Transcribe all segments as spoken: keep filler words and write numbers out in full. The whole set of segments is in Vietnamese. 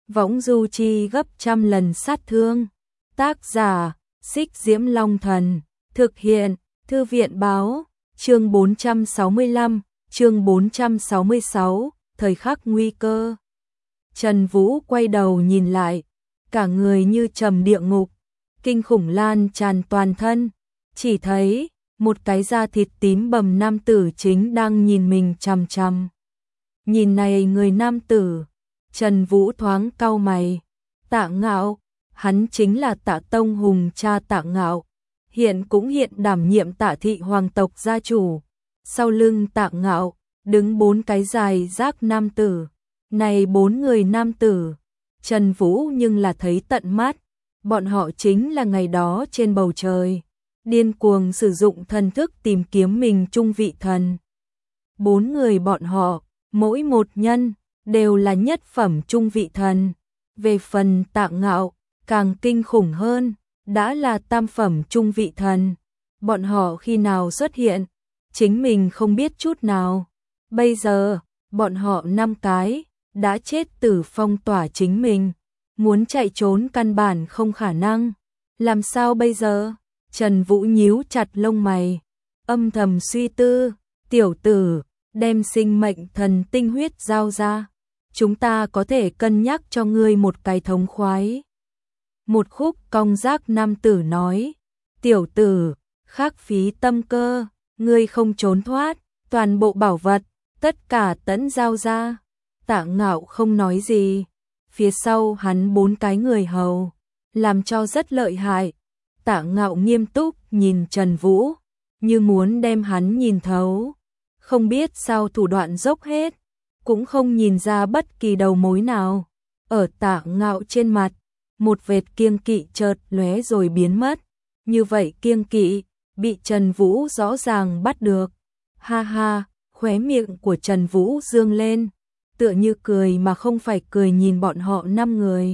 võng du chi gấp trăm lần sát thương. Tác giả, Xích Diễm Long Thần, thực hiện, Thư viện báo, chương bốn trăm sáu mươi lăm, chương bốn trăm sáu mươi sáu, thời khắc nguy cơ. Trần Vũ quay đầu nhìn lại, cả người như trầm địa ngục, kinh khủng lan tràn toàn thân, chỉ thấy một cái da thịt tím bầm nam tử chính đang nhìn mình chằm chằm. Nhìn này người nam tử, Trần Vũ thoáng cau mày. Tạ Ngạo, hắn chính là Tạ Tông Hùng cha Tạ Ngạo, hiện cũng hiện đảm nhiệm Tạ thị hoàng tộc gia chủ. Sau lưng Tạ Ngạo, đứng bốn cái dài rác nam tử. Này bốn người nam tử, Trần Vũ nhưng là thấy tận mắt, bọn họ chính là ngày đó trên bầu trời, điên cuồng sử dụng thần thức tìm kiếm mình trung vị thần. Bốn người bọn họ, mỗi một nhân, đều là nhất phẩm trung vị thần. Về phần Tạ Ngạo, càng kinh khủng hơn, đã là tam phẩm trung vị thần. Bọn họ khi nào xuất hiện, chính mình không biết chút nào. Bây giờ, bọn họ năm cái, đã chết tử phong tỏa chính mình. Muốn chạy trốn căn bản không khả năng. Làm sao bây giờ? Trần Vũ nhíu chặt lông mày, âm thầm suy tư, tiểu tử, đem sinh mệnh thần tinh huyết giao ra. Chúng ta có thể cân nhắc cho ngươi một cái thống khoái. Một khúc cong giác nam tử nói, tiểu tử, khắc phí tâm cơ, ngươi không trốn thoát, toàn bộ bảo vật, tất cả tẫn giao ra. Tạ Ngạo không nói gì, phía sau hắn bốn cái người hầu, làm cho rất lợi hại. Tạ Ngạo nghiêm túc nhìn Trần Vũ, như muốn đem hắn nhìn thấu. Không biết sao thủ đoạn dốc hết, cũng không nhìn ra bất kỳ đầu mối nào. Ở Tạ Ngạo trên mặt, một vệt kiêng kỵ chợt lóe rồi biến mất. Như vậy kiêng kỵ, bị Trần Vũ rõ ràng bắt được. Ha ha, khóe miệng của Trần Vũ dương lên, tựa như cười mà không phải cười nhìn bọn họ năm người.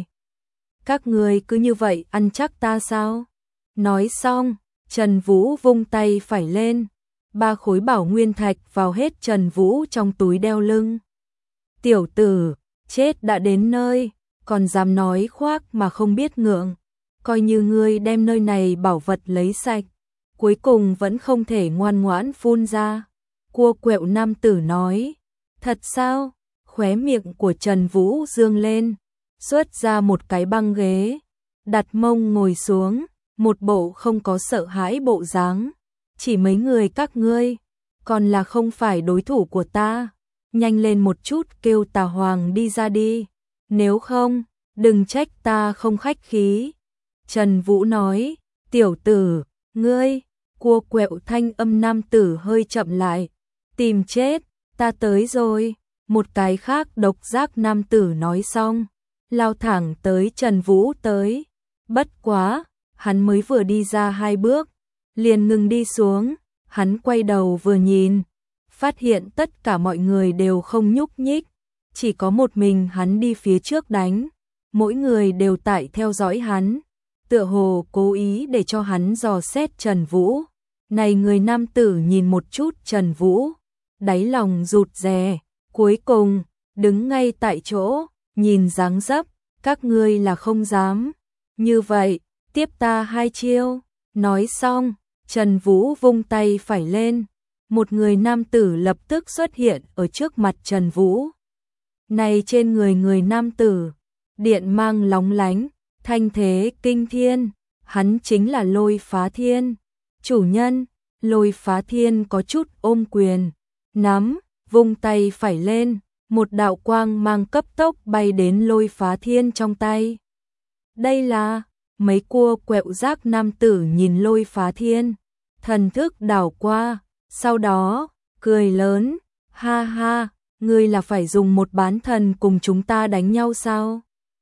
Các người cứ như vậy ăn chắc ta sao? Nói xong, Trần Vũ vung tay phải lên, ba khối bảo nguyên thạch vào hết Trần Vũ trong túi đeo lưng. Tiểu tử, chết đã đến nơi, còn dám nói khoác mà không biết ngượng. Coi như ngươi đem nơi này bảo vật lấy sạch, cuối cùng vẫn không thể ngoan ngoãn phun ra. Cua quẹo nam tử nói, thật sao? Khóe miệng của Trần Vũ dương lên, xuất ra một cái băng ghế, đặt mông ngồi xuống, một bộ không có sợ hãi bộ dáng. Chỉ mấy người các ngươi, còn là không phải đối thủ của ta. Nhanh lên một chút kêu Tà Hoàng đi ra đi, nếu không, đừng trách ta không khách khí. Trần Vũ nói, tiểu tử, ngươi, cua quẹo thanh âm nam tử hơi chậm lại, tìm chết, ta tới rồi. Một cái khác độc giác nam tử nói xong, lao thẳng tới Trần Vũ tới. Bất quá, hắn mới vừa đi ra hai bước, liền ngừng đi xuống. Hắn quay đầu vừa nhìn, phát hiện tất cả mọi người đều không nhúc nhích, chỉ có một mình hắn đi phía trước đánh. Mỗi người đều tại theo dõi hắn, tựa hồ cố ý để cho hắn dò xét Trần Vũ. Này người nam tử nhìn một chút Trần Vũ, đáy lòng rụt rè, cuối cùng đứng ngay tại chỗ, nhìn dáng dấp, các ngươi là không dám. Như vậy, tiếp ta hai chiêu. Nói xong, Trần Vũ vung tay phải lên, một người nam tử lập tức xuất hiện ở trước mặt Trần Vũ. Này trên người người nam tử, điện mang lóng lánh, thanh thế kinh thiên, hắn chính là Lôi Phá Thiên. Chủ nhân, Lôi Phá Thiên có chút ôm quyền, nắm, vung tay phải lên, một đạo quang mang cấp tốc bay đến Lôi Phá Thiên trong tay. Đây là, mấy cua quẹo giác nam tử nhìn Lôi Phá Thiên, thần thức đảo qua, sau đó, cười lớn, ha ha, ngươi là phải dùng một bán thần cùng chúng ta đánh nhau sao?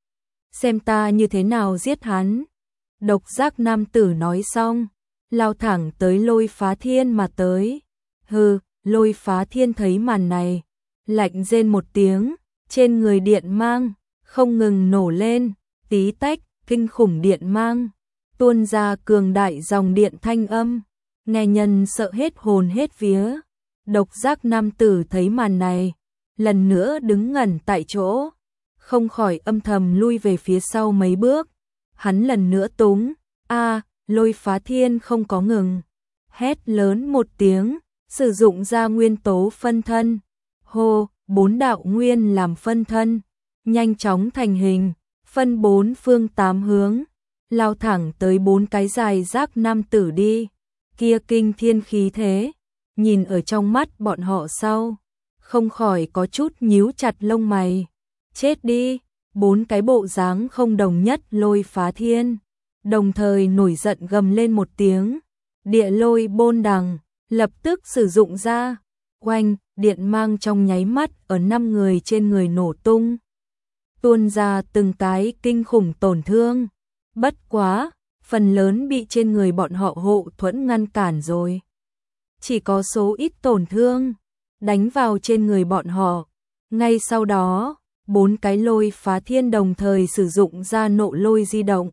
Xem ta như thế nào giết hắn. Độc giác nam tử nói xong, lao thẳng tới Lôi Phá Thiên mà tới. Hừ, Lôi Phá Thiên thấy màn này, lạnh rên một tiếng, trên người điện mang, không ngừng nổ lên, tí tách, kinh khủng điện mang, tuôn ra cường đại dòng điện thanh âm, nghe nhân sợ hết hồn hết vía. Độc giác nam tử thấy màn này, lần nữa đứng ngẩn tại chỗ, không khỏi âm thầm lui về phía sau mấy bước. Hắn lần nữa túng, a, Lôi Phá Thiên không có ngừng, hét lớn một tiếng, sử dụng ra nguyên tố phân thân. Hô, bốn đạo nguyên làm phân thân, nhanh chóng thành hình, phân bốn phương tám hướng, lao thẳng tới bốn cái dài rác nam tử đi. Kia kinh thiên khí thế, nhìn ở trong mắt bọn họ sau, không khỏi có chút nhíu chặt lông mày. Chết đi, bốn cái bộ dáng không đồng nhất Lôi Phá Thiên, đồng thời nổi giận gầm lên một tiếng. Địa lôi bôn đằng, lập tức sử dụng ra, oanh, điện mang trong nháy mắt ở năm người trên người nổ tung, tuôn ra từng cái kinh khủng tổn thương. Bất quá, phần lớn bị trên người bọn họ hộ thuẫn ngăn cản rồi. Chỉ có số ít tổn thương, đánh vào trên người bọn họ. Ngay sau đó, bốn cái Lôi Phá Thiên đồng thời sử dụng ra nộ lôi di động.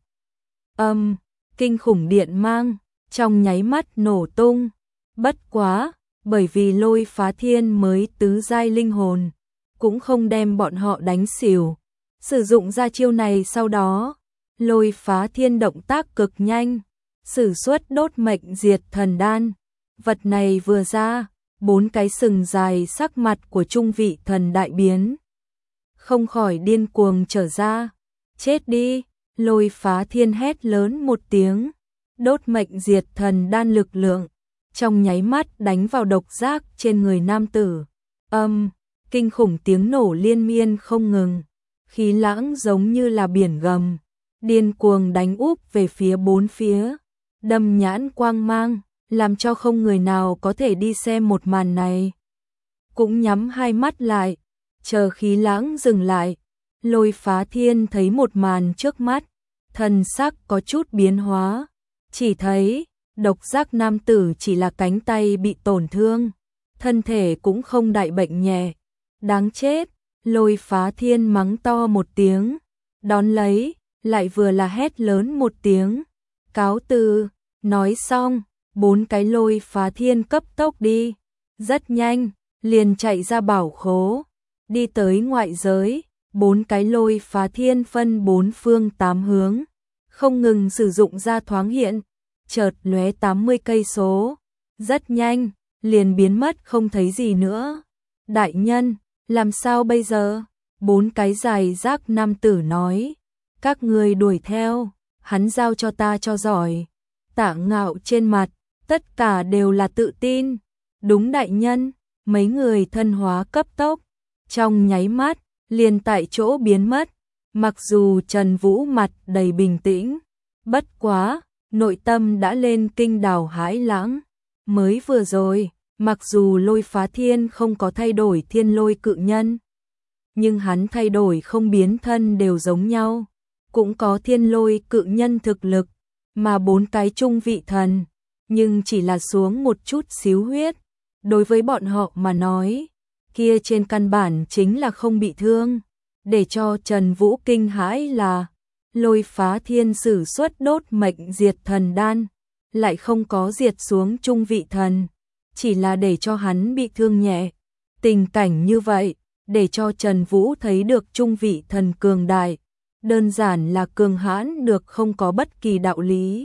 Âm, kinh khủng điện mang, trong nháy mắt nổ tung. Bất quá, bởi vì Lôi Phá Thiên mới tứ giai linh hồn, cũng không đem bọn họ đánh xỉu. Sử dụng ra chiêu này sau đó, Lôi Phá Thiên động tác cực nhanh, sử xuất đốt mệnh diệt thần đan. Vật này vừa ra, bốn cái sừng dài sắc mặt của trung vị thần đại biến, không khỏi điên cuồng trở ra. Chết đi, Lôi Phá Thiên hét lớn một tiếng, đốt mệnh diệt thần đan lực lượng, trong nháy mắt đánh vào độc giác trên người nam tử. Âm, kinh khủng tiếng nổ liên miên không ngừng, khí lãng giống như là biển gầm, điên cuồng đánh úp về phía bốn phía, đâm nhãn quang mang, làm cho không người nào có thể đi xem một màn này. Cũng nhắm hai mắt lại, chờ khí lãng dừng lại, Lôi Phá Thiên thấy một màn trước mắt, thần sắc có chút biến hóa, chỉ thấy độc giác nam tử chỉ là cánh tay bị tổn thương, thân thể cũng không đại bệnh nhẹ. Đáng chết, Lôi Phá Thiên mắng to một tiếng, đón lấy, lại vừa là hét lớn một tiếng, cáo từ. Nói xong, bốn cái Lôi Phá Thiên cấp tốc đi, rất nhanh, liền chạy ra bảo khố, đi tới ngoại giới. Bốn cái Lôi Phá Thiên phân bốn phương tám hướng, không ngừng sử dụng ra thoáng hiện, chợt lóe tám mươi cây số, rất nhanh, liền biến mất không thấy gì nữa. Đại nhân, làm sao bây giờ? Bốn cái dài rác nam tử nói, các người đuổi theo, hắn giao cho ta cho giỏi. Tạ Ngạo trên mặt, tất cả đều là tự tin. Đúng đại nhân, mấy người thân hóa cấp tốc, trong nháy mắt, liền tại chỗ biến mất. Mặc dù Trần Vũ mặt đầy bình tĩnh, bất quá, nội tâm đã lên kinh đảo hãi lãng. Mới vừa rồi, mặc dù Lôi Phá Thiên không có thay đổi thiên lôi cự nhân, nhưng hắn thay đổi không biến thân đều giống nhau, cũng có thiên lôi cự nhân thực lực, mà bốn cái trung vị thần, nhưng chỉ là xuống một chút xíu huyết. Đối với bọn họ mà nói, kia trên căn bản chính là không bị thương. Để cho Trần Vũ kinh hãi là Lôi Phá Thiên sử xuất đốt mệnh diệt thần đan, lại không có diệt xuống trung vị thần, chỉ là để cho hắn bị thương nhẹ. Tình cảnh như vậy, để cho Trần Vũ thấy được trung vị thần cường đại, đơn giản là cường hãn được không có bất kỳ đạo lý.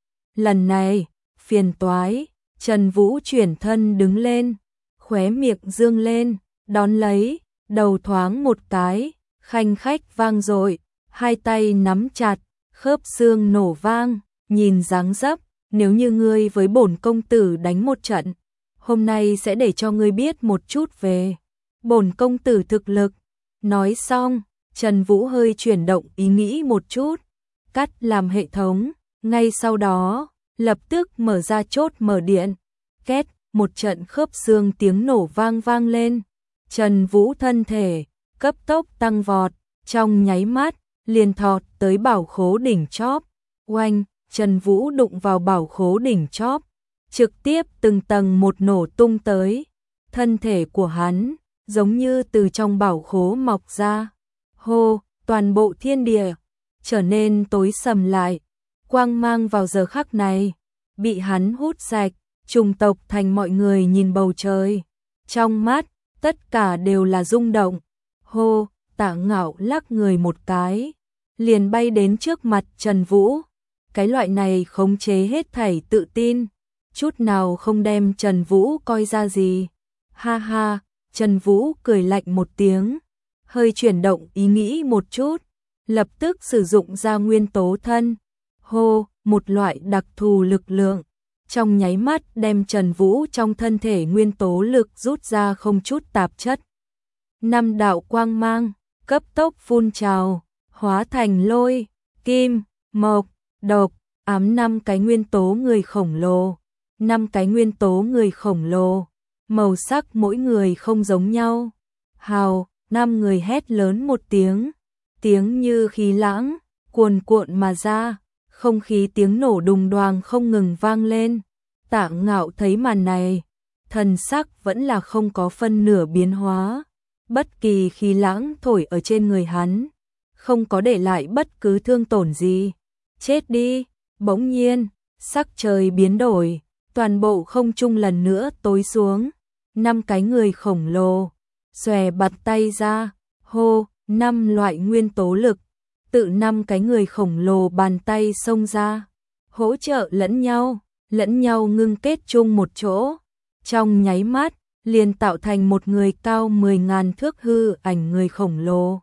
Lần này, phiền toái, Trần Vũ chuyển thân đứng lên, khóe miệng dương lên, đón lấy, đầu thoáng một cái, khanh khách vang dội, hai tay nắm chặt, khớp xương nổ vang, nhìn dáng dấp, nếu như ngươi với bổn công tử đánh một trận, hôm nay sẽ để cho ngươi biết một chút về bổn công tử thực lực. Nói xong, Trần Vũ hơi chuyển động ý nghĩ một chút, cắt làm hệ thống, ngay sau đó, lập tức mở ra chốt mở điện, két, một trận khớp xương tiếng nổ vang vang lên, Trần Vũ thân thể cấp tốc tăng vọt, trong nháy mắt, liền thọt tới bảo khố đỉnh chóp. Oanh, Trần Vũ đụng vào bảo khố đỉnh chóp, trực tiếp từng tầng một nổ tung tới. Thân thể của hắn, giống như từ trong bảo khố mọc ra. Hô, toàn bộ thiên địa, trở nên tối sầm lại. Quang mang vào giờ khắc này, bị hắn hút sạch, trùng tộc thành mọi người nhìn bầu trời. Trong mắt, tất cả đều là rung động. Hô, Tạ Ngạo lắc người một cái, liền bay đến trước mặt Trần Vũ. Cái loại này khống chế hết thảy tự tin, chút nào không đem Trần Vũ coi ra gì. Ha ha, Trần Vũ cười lạnh một tiếng, hơi chuyển động ý nghĩ một chút, lập tức sử dụng ra nguyên tố thân. Hô, một loại đặc thù lực lượng, trong nháy mắt đem Trần Vũ trong thân thể nguyên tố lực rút ra không chút tạp chất. Năm đạo quang mang, cấp tốc phun trào, hóa thành lôi, kim, mộc, độc, ám năm cái nguyên tố người khổng lồ. Năm cái nguyên tố người khổng lồ, màu sắc mỗi người không giống nhau. Hào, năm người hét lớn một tiếng, tiếng như khí lãng, cuồn cuộn mà ra, không khí tiếng nổ đùng đoàng không ngừng vang lên. Tạ Ngạo thấy màn này, thần sắc vẫn là không có phân nửa biến hóa, bất kỳ khí lãng thổi ở trên người hắn, không có để lại bất cứ thương tổn gì. Chết đi, bỗng nhiên, sắc trời biến đổi, toàn bộ không trung lần nữa tối xuống, năm cái người khổng lồ, xòe bạt tay ra, hô, năm loại nguyên tố lực, tự năm cái người khổng lồ bàn tay xông ra, hỗ trợ lẫn nhau, lẫn nhau ngưng kết chung một chỗ, trong nháy mắt, liền tạo thành một người cao mười ngàn thước hư ảnh người khổng lồ.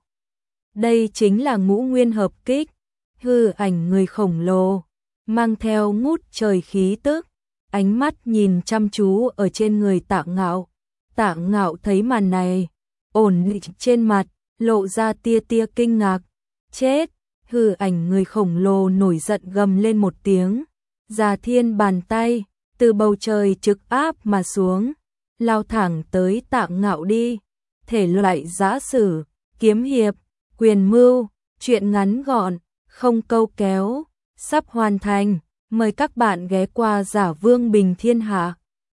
Đây chính là ngũ nguyên hợp kích, hư ảnh người khổng lồ, mang theo ngút trời khí tức, ánh mắt nhìn chăm chú ở trên người Tạ Ngạo. Tạ Ngạo thấy màn này, ổn định trên mặt, lộ ra tia tia kinh ngạc. Chết, hư ảnh người khổng lồ nổi giận gầm lên một tiếng, già thiên bàn tay, từ bầu trời trực áp mà xuống, lao thẳng tới Tạ Ngạo đi. Thể loại giã sử, kiếm hiệp, quyền mưu, truyện ngắn gọn, không câu kéo, sắp hoàn thành. Mời các bạn ghé qua Giả Vương Bình Thiên Hạ.